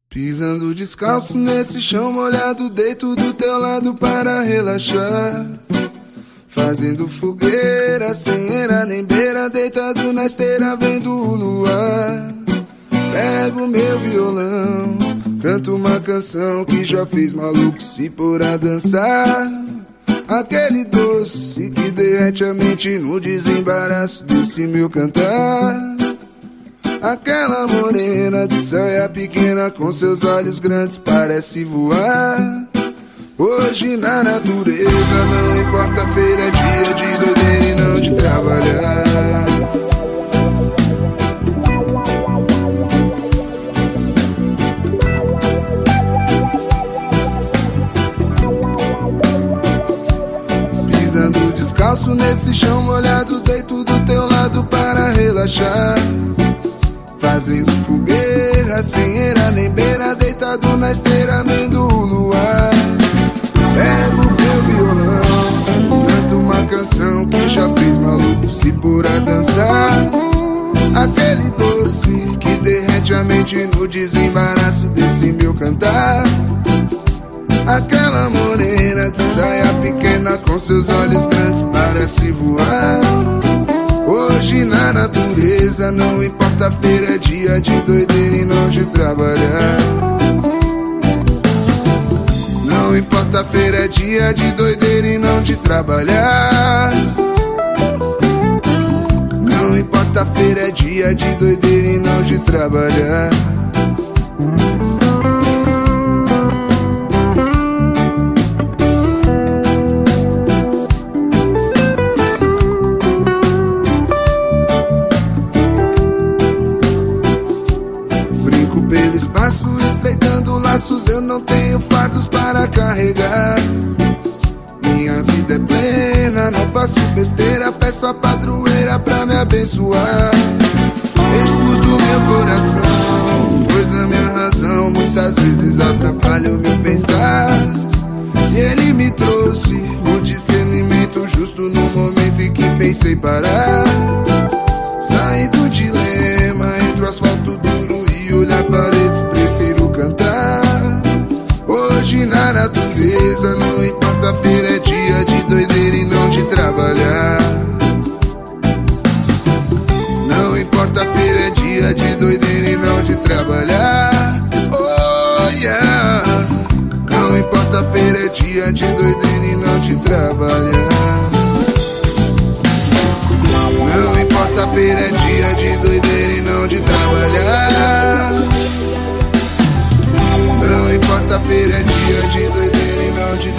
Pisando descalço nesse chão molhado, deito do teu lado para relaxar. Fazendo fogueira, sem era nem beira, deitado na esteira vendo o luar. Pego meu violão, canto uma canção que já fez maluco se pôr a dançar. Aquele doce que derrete a mente no desembaraço desse meu cantar. Aquela morena de saia pequena com seus olhos grandes parece voar. Hoje na natureza não importa, feira é dia de doideira e não de trabalhar. Pisando descalço nesse chão molhado, deito do teu lado para relaxar. Fazendo fogueira, sem era nem beira, deitado na esteira vendo o luar. Pego meu violão, canto uma canção que já fez maluco se pôr a dançar. Aquele doce que derrete a mente no desembaraço desse meu cantar. Aquela morena de saia pequena com seus olhos grandes parece voar. Hoje na natureza não importa, feira é dia de doideira e não de trabalhar. Não importa, feira é dia de doideira e não de trabalhar. Não importa, feira é dia de doideira e não de trabalhar. Pelo espaço, estreitando laços, eu não tenho fardos para carregar. Minha vida é plena, não faço besteira, peço a padroeira pra me abençoar. Escuto meu coração, pois a minha razão muitas vezes atrapalha o meu pensar. E ele me trouxe o discernimento justo no momento em que pensei parar. Saí do dilema entre o asfalto duro e olhar paredes, prefiro cantar. Hoje na natureza não importa, feira é dia de doideira e não de trabalhar. Não importa, feira é dia de doideira e não de trabalhar. Oh yeah. Não importa, feira é dia de doideira e não de trabalhar. Não importa, feira é dia de doideira e não de trabalhar. Não importa, feira é dia de doideira e não de